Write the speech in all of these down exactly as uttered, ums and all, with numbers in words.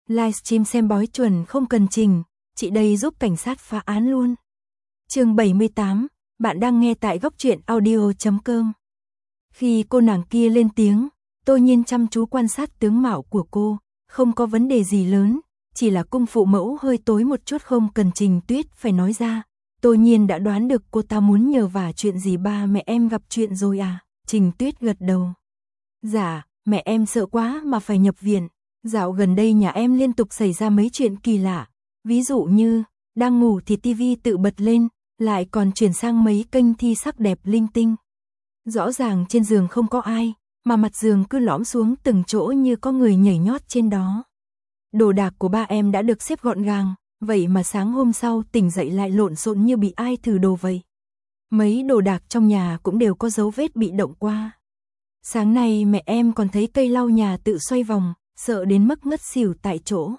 Livestream xem bói chuẩn không cần trình, chị đây giúp cảnh sát phá án luôn. Chương bảy mươi tám, bạn đang nghe tại góc truyện audio chấm com. Khi cô nàng kia lên tiếng, tôi nhiên chăm chú quan sát tướng mạo của cô, không có vấn đề gì lớn, chỉ là cung phụ mẫu hơi tối một chút không cần Trình Tuyết phải nói ra. Tôi nhiên đã đoán được cô ta muốn nhờ vả chuyện gì, ba mẹ em gặp chuyện rồi à? Trình Tuyết gật đầu. Dạ, mẹ em sợ quá mà phải nhập viện. Dạo gần đây nhà em liên tục xảy ra mấy chuyện kỳ lạ. Ví dụ như, đang ngủ thì tivi tự bật lên, lại còn chuyển sang mấy kênh thi sắc đẹp linh tinh. Rõ ràng trên giường không có ai, mà mặt giường cứ lõm xuống từng chỗ như có người nhảy nhót trên đó. Đồ đạc của ba em đã được xếp gọn gàng, vậy mà sáng hôm sau tỉnh dậy lại lộn xộn như bị ai thử đồ vậy. Mấy đồ đạc trong nhà cũng đều có dấu vết bị động qua. Sáng nay mẹ em còn thấy cây lau nhà tự xoay vòng, sợ đến mức ngất xỉu tại chỗ.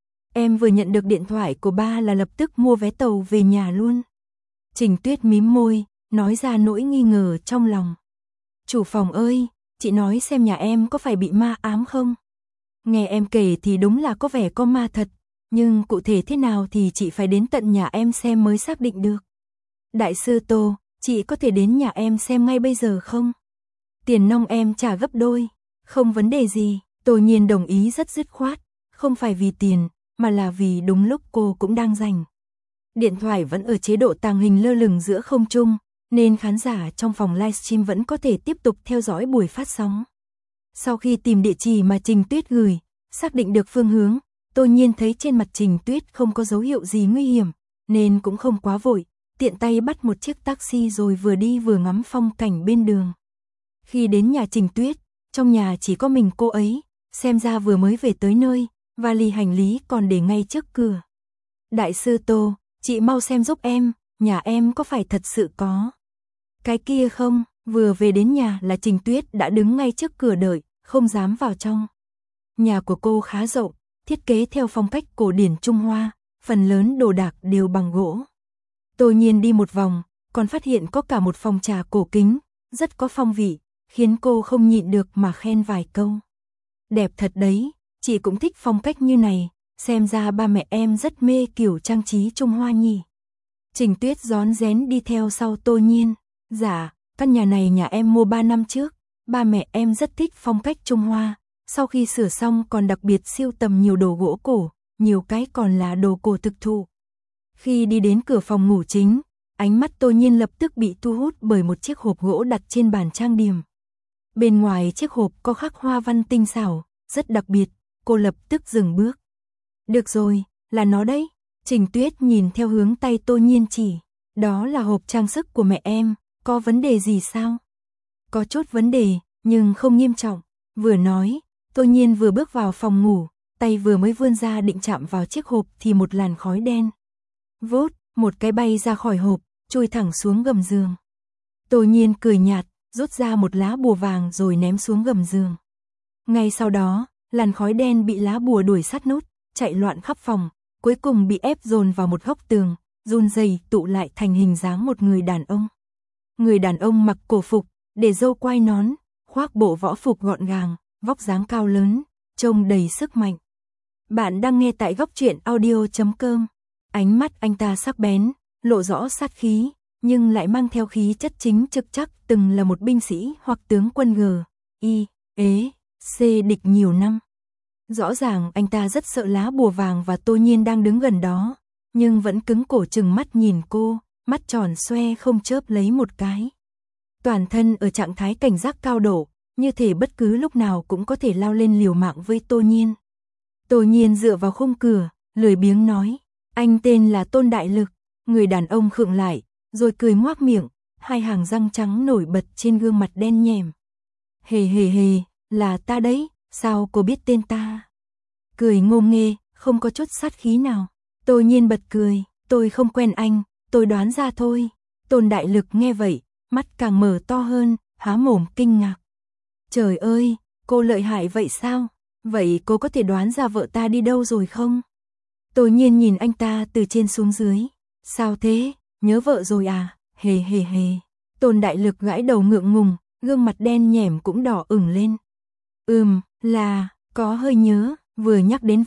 Em vừa nhận được điện thoại của ba là lập tức mua vé tàu về nhà luôn. Trình Tuyết mím môi, nói ra nỗi nghi ngờ trong lòng. Chủ phòng ơi, chị nói xem nhà em có phải bị ma ám không? Nghe em kể thì đúng là có vẻ có ma thật, nhưng cụ thể thế nào thì chị phải đến tận nhà em xem mới xác định được. Đại sư Tô, chị có thể đến nhà em xem ngay bây giờ không? Tiền nong em trả gấp đôi, không vấn đề gì. Tô Nhiên đồng ý rất dứt khoát, không phải vì tiền, mà là vì đúng lúc cô cũng đang rảnh. Điện thoại vẫn ở chế độ tàng hình lơ lửng giữa không trung, nên khán giả trong phòng livestream vẫn có thể tiếp tục theo dõi buổi phát sóng. Sau khi tìm địa chỉ mà Trình Tuyết gửi, xác định được phương hướng, Tô Nhiên thấy trên mặt Trình Tuyết không có dấu hiệu gì nguy hiểm, nên cũng không quá vội, tiện tay bắt một chiếc taxi rồi vừa đi vừa ngắm phong cảnh bên đường. Khi đến nhà Trình Tuyết, trong nhà chỉ có mình cô ấy, xem ra vừa mới về tới nơi, vali hành lý còn để ngay trước cửa. Đại sư Tô, chị mau xem giúp em, nhà em có phải thật sự có cái kia không? Vừa về đến nhà là Trình Tuyết đã đứng ngay trước cửa đợi, không dám vào trong. Nhà của cô khá rộng, thiết kế theo phong cách cổ điển Trung Hoa, phần lớn đồ đạc đều bằng gỗ. Tô Nhiên đi một vòng, còn phát hiện có cả một phòng trà cổ kính, rất có phong vị, khiến cô không nhịn được mà khen vài câu. Đẹp thật đấy, chị cũng thích phong cách như này, xem ra ba mẹ em rất mê kiểu trang trí Trung Hoa nhỉ. Trình Tuyết rón rén đi theo sau Tô Nhiên. Dạ, căn nhà này nhà em mua ba năm trước, ba mẹ em rất thích phong cách Trung Hoa, sau khi sửa xong còn đặc biệt sưu tầm nhiều đồ gỗ cổ, nhiều cái còn là đồ cổ thực thụ. Khi đi đến cửa phòng ngủ chính, ánh mắt Tô Nhiên lập tức bị thu hút bởi một chiếc hộp gỗ đặt trên bàn trang điểm. Bên ngoài chiếc hộp có khắc hoa văn tinh xảo, rất đặc biệt, cô lập tức dừng bước. Được rồi, là nó đấy. Trình Tuyết nhìn theo hướng tay Tô Nhiên chỉ. Đó là hộp trang sức của mẹ em, có vấn đề gì sao? Có chút vấn đề, nhưng không nghiêm trọng. Vừa nói, Tô Nhiên vừa bước vào phòng ngủ, tay vừa mới vươn ra định chạm vào chiếc hộp thì một làn khói đen. Vốt, một cái bay ra khỏi hộp, chui thẳng xuống gầm giường. Tô Nhiên cười nhạt, rút ra một lá bùa vàng rồi ném xuống gầm giường. Ngay sau đó, làn khói đen bị lá bùa đuổi sát nút, chạy loạn khắp phòng, cuối cùng bị ép dồn vào một góc tường, run rẩy tụ lại thành hình dáng một người đàn ông. Người đàn ông mặc cổ phục, để râu quai nón, khoác bộ võ phục gọn gàng, vóc dáng cao lớn, trông đầy sức mạnh. Bạn đang nghe tại góc truyện audio chấm com. Ánh mắt anh ta sắc bén, lộ rõ sát khí, nhưng lại mang theo khí chất chính trực chắc từng là một binh sĩ hoặc tướng quân G, I, ế, C địch nhiều năm. Rõ ràng anh ta rất sợ lá bùa vàng và Tô Nhiên đang đứng gần đó, nhưng vẫn cứng cổ trừng mắt nhìn cô, mắt tròn xoe không chớp lấy một cái. Toàn thân ở trạng thái cảnh giác cao độ, như thể bất cứ lúc nào cũng có thể lao lên liều mạng với Tô Nhiên. Tô Nhiên dựa vào khung cửa, lười biếng nói, anh tên là Tôn Đại Lực. Người đàn ông khựng lại, rồi cười ngoác miệng, hai hàng răng trắng nổi bật trên gương mặt đen nhèm. Hề hề hề, là ta đấy, sao cô biết tên ta? Cười ngô nghê, không có chút sát khí nào. Tô Nhiên bật cười, tôi không quen anh, tôi đoán ra thôi. Tôn Đại Lực nghe vậy, mắt càng mở to hơn, há mồm kinh ngạc. Trời ơi, cô lợi hại vậy sao? Vậy cô có thể đoán ra vợ ta đi đâu rồi không? Tô Nhiên nhìn anh ta từ trên xuống dưới. Sao thế, nhớ vợ rồi à? Hề hề hề. Tôn Đại Lực gãi đầu ngượng ngùng, gương mặt đen nhẻm cũng đỏ ửng lên. Ừm, là, có hơi nhớ, vừa nhắc đến vợ,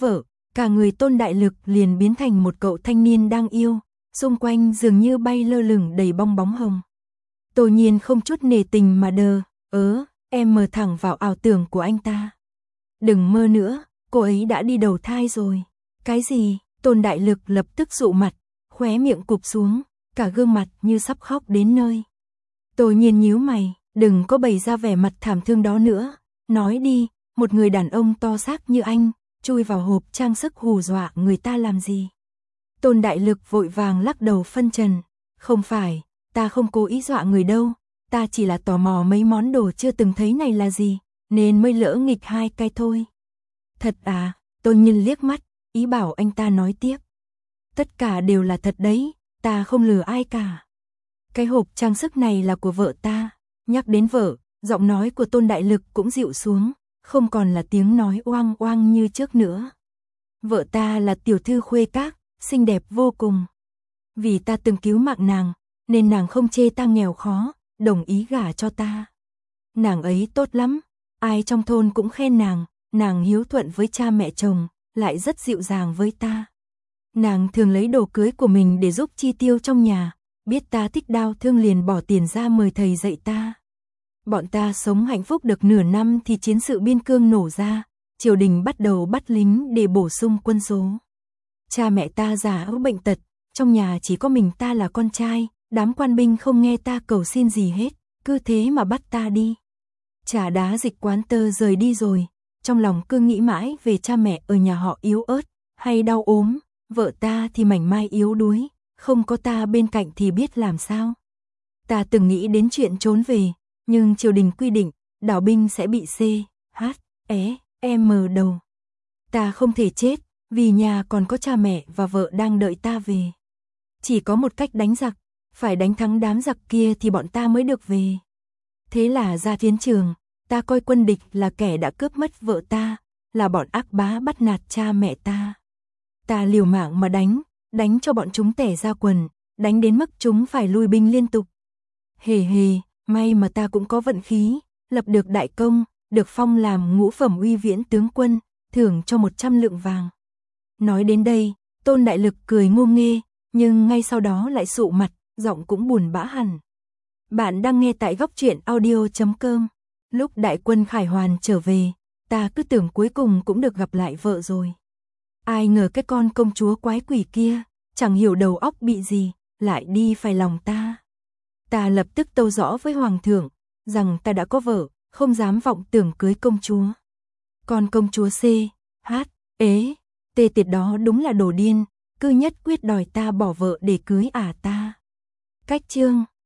Cả người Tôn Đại Lực liền biến thành một cậu thanh niên đang yêu, xung quanh dường như bay lơ lửng đầy bong bóng hồng. Tô Nhiên không chút nể tình mà đờ, ớ, em mờ thẳng vào ảo tưởng của anh ta. Đừng mơ nữa, cô ấy đã đi đầu thai rồi. Cái gì? Tôn Đại Lực lập tức dụ mặt, khóe miệng cụp xuống, cả gương mặt như sắp khóc đến nơi. Tô Nhiên nhíu mày, đừng có bày ra vẻ mặt thảm thương đó nữa. Nói đi, một người đàn ông to xác như anh, chui vào hộp trang sức hù dọa người ta làm gì? Tôn Đại Lực vội vàng lắc đầu phân trần, không phải, ta không cố ý dọa người đâu, ta chỉ là tò mò mấy món đồ chưa từng thấy này là gì, nên mới lỡ nghịch hai cái thôi. Thật à? Tô Nhiên liếc mắt, ý bảo anh ta nói tiếp. Tất cả đều là thật đấy, ta không lừa ai cả. Cái hộp trang sức này là của vợ ta. Nhắc đến vợ, giọng nói của Tôn Đại Lực cũng dịu xuống, không còn là tiếng nói oang oang như trước nữa. Vợ ta là tiểu thư Khuê Các, xinh đẹp vô cùng. Vì ta từng cứu mạng nàng, nên nàng không chê ta nghèo khó, đồng ý gả cho ta. Nàng ấy tốt lắm, ai trong thôn cũng khen nàng, nàng hiếu thuận với cha mẹ chồng, lại rất dịu dàng với ta. Nàng thường lấy đồ cưới của mình để giúp chi tiêu trong nhà, biết ta thích đau thương liền bỏ tiền ra mời thầy dạy ta. Bọn ta sống hạnh phúc được nửa năm thì chiến sự biên cương nổ ra, triều đình bắt đầu bắt lính để bổ sung quân số. Cha mẹ ta già ốm bệnh tật, trong nhà chỉ có mình ta là con trai, đám quan binh không nghe ta cầu xin gì hết, cứ thế mà bắt ta đi. Chả đá dịch quán tơ rời đi rồi, trong lòng cứ nghĩ mãi về cha mẹ ở nhà họ yếu ớt, hay đau ốm, vợ ta thì mảnh mai yếu đuối, không có ta bên cạnh thì biết làm sao. Ta từng nghĩ đến chuyện trốn về, nhưng triều đình quy định, đảo binh sẽ bị C, H, E, M đầu. Ta không thể chết, vì nhà còn có cha mẹ và vợ đang đợi ta về. Chỉ có một cách đánh giặc, phải đánh thắng đám giặc kia thì bọn ta mới được về. Thế là ra chiến trường, ta coi quân địch là kẻ đã cướp mất vợ ta, là bọn ác bá bắt nạt cha mẹ ta. Ta liều mạng mà đánh, đánh cho bọn chúng tẻ ra quần, đánh đến mức chúng phải lui binh liên tục. Hề hề, may mà ta cũng có vận khí, lập được đại công, được phong làm ngũ phẩm uy viễn tướng quân, thưởng cho một trăm lượng vàng. Nói đến đây, Tôn Đại Lực cười ngô nghê, nhưng ngay sau đó lại sụ mặt, giọng cũng buồn bã hẳn. Bạn đang nghe tại góc truyện audio chấm com. Lúc đại quân Khải Hoàn trở về, ta cứ tưởng cuối cùng cũng được gặp lại vợ rồi. Ai ngờ cái con công chúa quái quỷ kia, chẳng hiểu đầu óc bị gì, lại đi phải lòng ta. Ta lập tức tâu rõ với hoàng thượng, rằng ta đã có vợ, không dám vọng tưởng cưới công chúa. Còn công chúa C, H, ế, tê tiệt đó đúng là đồ điên, cứ nhất quyết đòi ta bỏ vợ để cưới ả ta. Cách chương